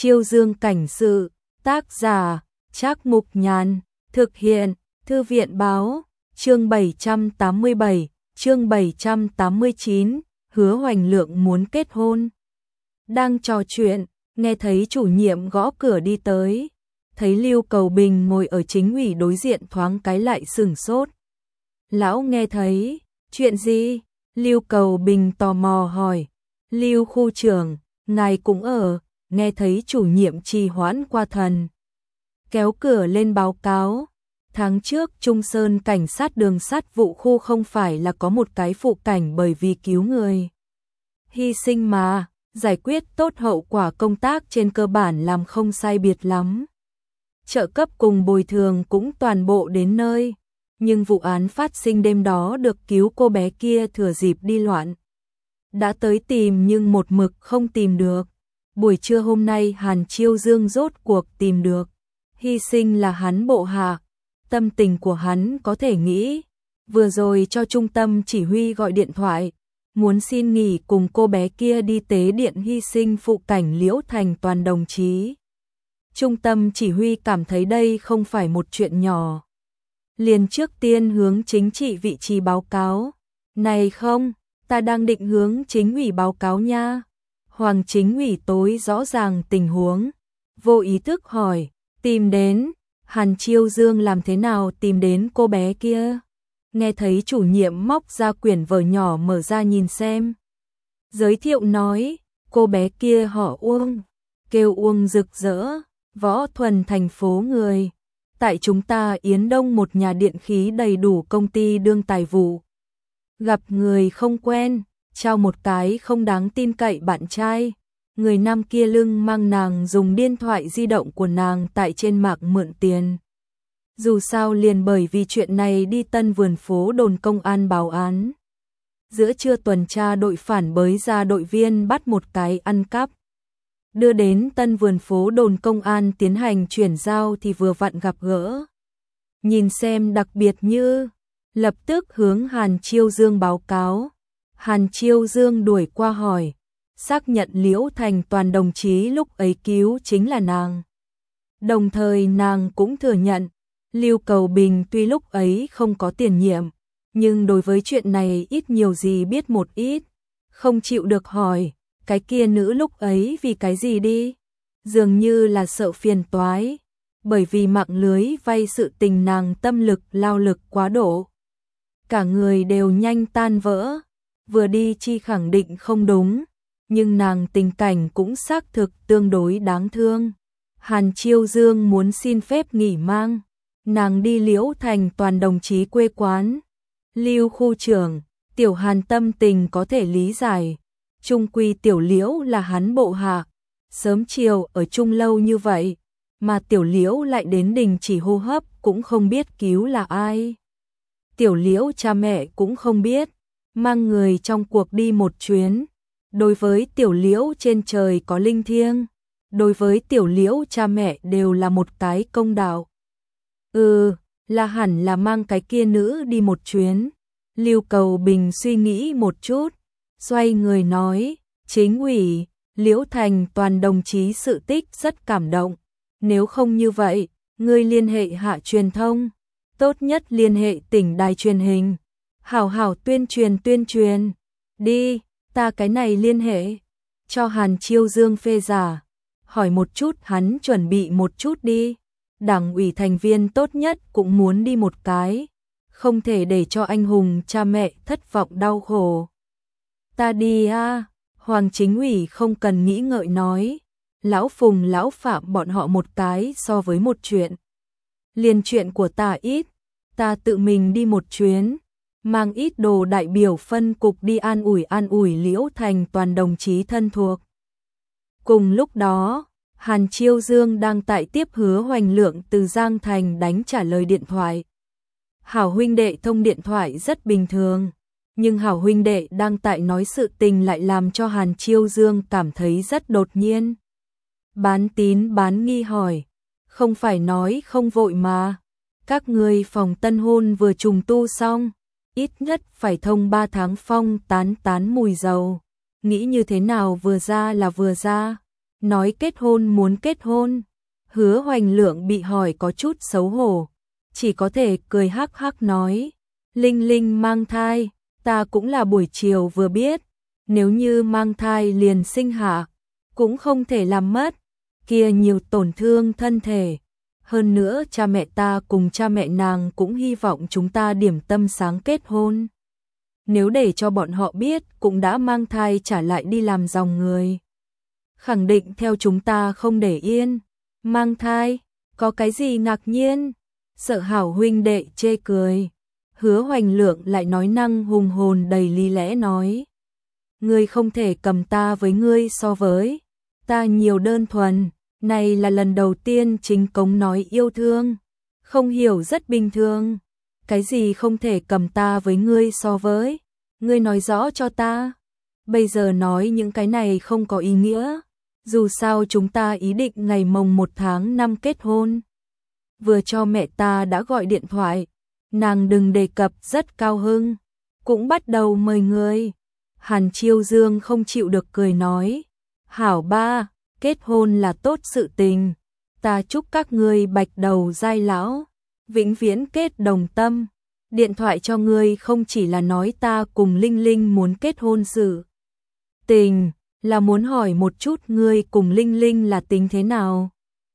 Chiêu Dương cảnh sự, tác giả, Trác Mục Nhàn, thực hiện, Thư viện báo, chương 787, chương 789, Hứa Hoành Lượng muốn kết hôn. Đang trò chuyện, nghe thấy chủ nhiệm gõ cửa đi tới, thấy Lưu Cầu Bình ngồi ở chính ủy đối diện thoáng cái lại sửng sốt. Lão nghe thấy, chuyện gì? Lưu Cầu Bình tò mò hỏi. Lưu khu trưởng, ngài cũng ở, nghe thấy chủ nhiệm trì hoãn qua thần. Kéo cửa lên báo cáo. Tháng trước Trung Sơn cảnh sát đường sắt vụ khu không phải là có một cái phụ cảnh bởi vì cứu người hy sinh mà, giải quyết tốt hậu quả công tác trên cơ bản làm không sai biệt lắm. Trợ cấp cùng bồi thường cũng toàn bộ đến nơi, nhưng vụ án phát sinh đêm đó được cứu cô bé kia thừa dịp đi loạn. Đã tới tìm nhưng một mực không tìm được. Buổi trưa hôm nay Hàn Chiêu Dương rốt cuộc tìm được. Hy sinh là hắn bộ hạ. Tâm tình của hắn có thể nghĩ. Vừa rồi cho trung tâm chỉ huy gọi điện thoại, muốn xin nghỉ cùng cô bé kia đi tế điện hy sinh phụ cảnh Liễu Thành Toàn đồng chí. Trung tâm chỉ huy cảm thấy đây không phải một chuyện nhỏ. Liền trước tiên hướng chính trị vị trí báo cáo. Này không, ta đang định hướng chính ủy báo cáo nha. Hoàng chính ủy tối rõ ràng tình huống. Vô ý thức hỏi, tìm đến, Hàn Chiêu Dương làm thế nào tìm đến cô bé kia? Nghe thấy chủ nhiệm móc ra quyển vở nhỏ mở ra nhìn xem. Giới thiệu nói, cô bé kia họ Uông, kêu Uông rực rỡ, Võ Thuần thành phố người. Tại chúng ta Yến Đông một nhà điện khí đầy đủ công ty đương tài vụ. Gặp người không quen, trao một cái không đáng tin cậy bạn trai. Người nam kia lưng mang nàng dùng điện thoại di động của nàng tại trên mạng mượn tiền. Dù sao liền bởi vì chuyện này đi Tân Vườn phố đồn công an báo án. Giữa trưa tuần tra đội phản bới ra đội viên bắt một cái ăn cắp. Đưa đến Tân Vườn phố đồn công an tiến hành chuyển giao thì vừa vặn gặp gỡ. Nhìn xem đặc biệt như, lập tức hướng Hàn Chiêu Dương báo cáo. Hàn Chiêu Dương đuổi qua hỏi, xác nhận Liễu Thành Toàn đồng chí lúc ấy cứu chính là nàng. Đồng thời nàng cũng thừa nhận, Lưu Cầu Bình tuy lúc ấy không có tiền nhiệm, nhưng đối với chuyện này ít nhiều gì biết một ít. Không chịu được hỏi, cái kia nữ lúc ấy vì cái gì đi? Dường như là sợ phiền toái, bởi vì mạng lưới vay sự tình nàng tâm lực lao lực quá độ. Cả người đều nhanh tan vỡ, vừa đi chi khẳng định không đúng, nhưng nàng tình cảnh cũng xác thực tương đối đáng thương. Hàn Chiêu Dương muốn xin phép nghỉ mang, nàng đi Liễu Thành Toàn đồng chí quê quán. Lưu khu trưởng, Tiểu Hàn tâm tình có thể lý giải, chung quy Tiểu Liễu là hắn bộ hạ, sớm chiều ở chung lâu như vậy, mà Tiểu Liễu lại đến đình chỉ hô hấp cũng không biết cứu là ai. Tiểu Liễu cha mẹ cũng không biết, mang người trong cuộc đi một chuyến. Đối với Tiểu Liễu trên trời có linh thiêng, đối với Tiểu Liễu cha mẹ đều là một cái công đạo. Là hẳn là mang cái kia nữ đi một chuyến. Lưu Cầu Bình suy nghĩ một chút, xoay người nói, chính ủy, Liễu Thành Toàn đồng chí sự tích rất cảm động. Nếu không như vậy, ngươi liên hệ hạ truyền thông, tốt nhất liên hệ tỉnh đài truyền hình. Hảo hảo tuyên truyền. Đi, ta cái này liên hệ. Cho Hàn Chiêu Dương phê giả. Hỏi một chút hắn chuẩn bị một chút đi. Đảng ủy thành viên tốt nhất cũng muốn đi một cái. Không thể để cho anh hùng cha mẹ thất vọng đau khổ. Ta đi a. Hoàng chính ủy không cần nghĩ ngợi nói. Lão Phùng lão Phạm bọn họ một cái so với một chuyện. Liền chuyện của ta ít. Ta tự mình đi một chuyến. Mang ít đồ đại biểu phân cục đi an ủi Liễu Thành Toàn đồng chí thân thuộc. Cùng lúc đó, Hàn Chiêu Dương đang tại tiếp Hứa Hoành Lượng từ Giang Thành đánh trả lời điện thoại. Hảo huynh đệ thông điện thoại rất bình thường, nhưng Hảo huynh đệ đang tại nói sự tình lại làm cho Hàn Chiêu Dương cảm thấy rất đột nhiên. Bán tín bán nghi hỏi, không phải nói không vội mà, các ngươi phòng tân hôn vừa trùng tu xong, ít nhất phải thông 3 tháng phong tán mùi dầu, nghĩ như thế nào vừa ra là vừa ra. nói kết hôn muốn kết hôn. Hứa Hoành Lượng bị hỏi có chút xấu hổ, chỉ có thể cười hắc hắc nói, Linh Linh mang thai, ta cũng là buổi chiều vừa biết, nếu như mang thai liền sinh hạ, cũng không thể làm mất, kia nhiều tổn thương thân thể. Hơn nữa cha mẹ ta cùng cha mẹ nàng cũng hy vọng chúng ta điểm tâm sáng kết hôn. Nếu để cho bọn họ biết cũng đã mang thai trả lại đi làm dòng người, khẳng định theo chúng ta không để yên. Mang thai, có cái gì ngạc nhiên? Sợ Hảo huynh đệ chê cười. Hứa Hoành Lượng lại nói năng hùng hồn đầy lý lẽ nói, ngươi không thể cầm ta với ngươi so với, ta nhiều đơn thuần, này là lần đầu tiên chính cống nói yêu thương, không hiểu rất bình thường. Cái gì không thể cầm ta với ngươi so với, ngươi nói rõ cho ta. Bây giờ nói những cái này không có ý nghĩa, dù sao chúng ta ý định ngày mồng 1 tháng 5 kết hôn. Vừa cho mẹ ta đã gọi điện thoại, nàng đừng đề cập rất cao hưng, cũng bắt đầu mời người. Hàn Chiêu Dương không chịu được cười nói, hảo ba, kết hôn là tốt sự tình, ta chúc các ngươi bạch đầu giai lão, vĩnh viễn kết đồng tâm. Điện thoại cho ngươi không chỉ là nói ta cùng Linh Linh muốn kết hôn sự tình, là muốn hỏi một chút ngươi cùng Linh Linh là tính thế nào.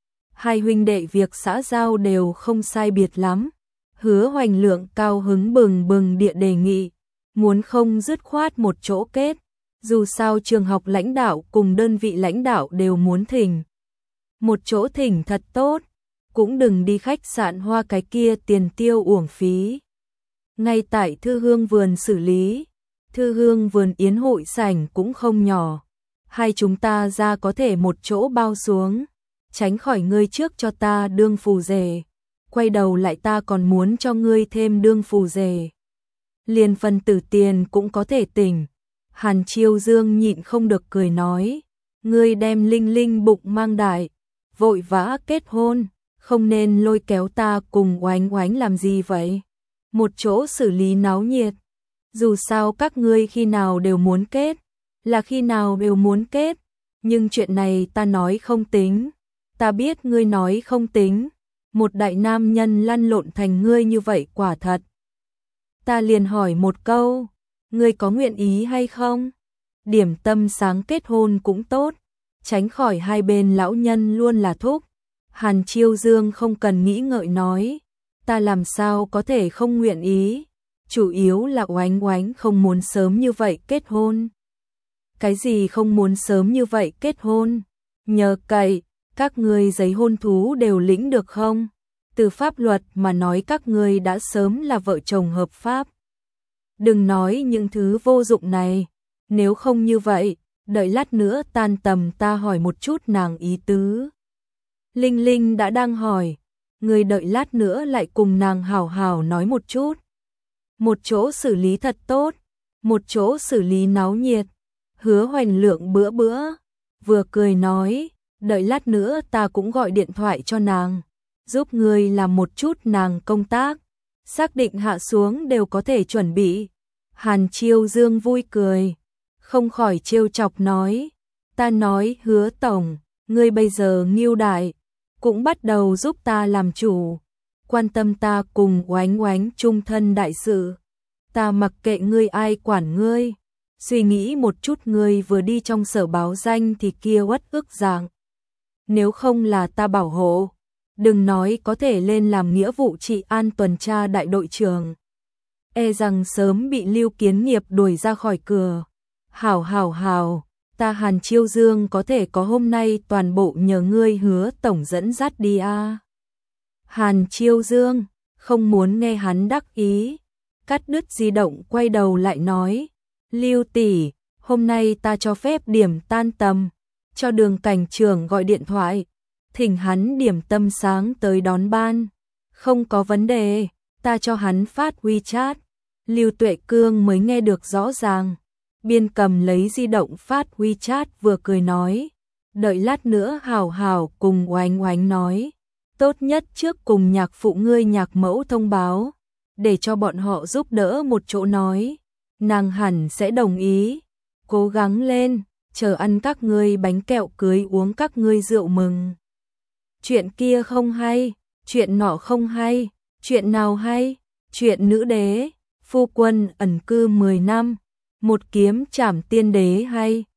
Hai huynh đệ việc xã giao đều không sai biệt lắm. Hứa Hoành Lượng cao hứng bừng bừng địa đề nghị, muốn không dứt khoát một chỗ kết, dù sao trường học lãnh đạo cùng đơn vị lãnh đạo đều muốn thỉnh. Một chỗ thỉnh thật tốt, cũng đừng đi khách sạn hoa cái kia tiền tiêu uổng phí. Ngay tại Thư Hương vườn xử lý, Thư Hương vườn yến hội sảnh cũng không nhỏ, hai chúng ta ra có thể một chỗ bao xuống, tránh khỏi ngươi trước cho ta đương phù rể, quay đầu lại ta còn muốn cho ngươi thêm đương phù rể. Liền phần tử tiền cũng có thể tỉnh. Hàn Chiêu Dương nhịn không được cười nói, ngươi đem Linh Linh bụng mang đại, vội vã kết hôn, không nên lôi kéo ta cùng Oánh Oánh làm gì vậy? Một chỗ xử lý náo nhiệt. Dù sao các ngươi khi nào đều muốn kết, là khi nào đều muốn kết, nhưng chuyện này ta nói không tính. Ta biết ngươi nói không tính, một đại nam nhân lăn lộn thành ngươi như vậy quả thật. Ta liền hỏi một câu, ngươi có nguyện ý hay không? Điểm tâm sáng kết hôn cũng tốt, tránh khỏi hai bên lão nhân luôn là thúc. Hàn Chiêu Dương không cần nghĩ ngợi nói, ta làm sao có thể không nguyện ý, chủ yếu là Oánh Oánh không muốn sớm như vậy kết hôn. Cái gì không muốn sớm như vậy kết hôn? Nhờ cậy, các ngươi giấy hôn thú đều lĩnh được không? Từ pháp luật mà nói các ngươi đã sớm là vợ chồng hợp pháp. Đừng nói những thứ vô dụng này, nếu không như vậy, đợi lát nữa tan tầm ta hỏi một chút nàng ý tứ. Linh Linh đã đang hỏi, người đợi lát nữa lại cùng nàng hảo hảo nói một chút. Một chỗ xử lý thật tốt, một chỗ xử lý náo nhiệt. Hứa Hoành Lượng bữa vừa cười nói, đợi lát nữa ta cũng gọi điện thoại cho nàng, giúp người làm một chút nàng công tác, xác định hạ xuống đều có thể chuẩn bị. Hàn Chiêu Dương vui cười, không khỏi trêu chọc nói, ta nói Hứa tổng, ngươi bây giờ nghiêu đại, cũng bắt đầu giúp ta làm chủ, quan tâm ta cùng Oánh Oánh chung thân đại sự, ta mặc kệ ngươi ai quản ngươi. Suy nghĩ một chút, ngươi vừa đi trong sở báo danh thì kia uất ức dạng. Nếu không là ta bảo hộ, đừng nói có thể lên làm nghĩa vụ trị an tuần tra đại đội trưởng, e rằng sớm bị Lưu Kiến Nghiệp đuổi ra khỏi cửa. Hảo, ta Hàn Chiêu Dương có thể có hôm nay toàn bộ nhờ ngươi Hứa tổng dẫn dắt đi a. Hàn Chiêu Dương không muốn nghe hắn đắc ý, cắt đứt di động quay đầu lại nói, Lưu tỷ, hôm nay ta cho phép điểm tan tầm, cho Đường cảnh trưởng gọi điện thoại, thỉnh hắn điểm tâm sáng tới đón ban. Không có vấn đề, ta cho hắn phát WeChat. Lưu Tuệ Cương mới nghe được rõ ràng, biên cầm lấy di động phát WeChat vừa cười nói, đợi lát nữa hảo hảo cùng Oánh Oánh nói, tốt nhất trước cùng nhạc phụ ngươi nhạc mẫu thông báo, để cho bọn họ giúp đỡ một chỗ nói, nàng hẳn sẽ đồng ý, cố gắng lên. chờ ăn các ngươi bánh kẹo cưới uống các ngươi rượu mừng. Chuyện kia không hay, chuyện nọ không hay, chuyện nào hay? Chuyện nữ đế, phu quân ẩn cư 10 năm, một kiếm trảm tiên đế hay,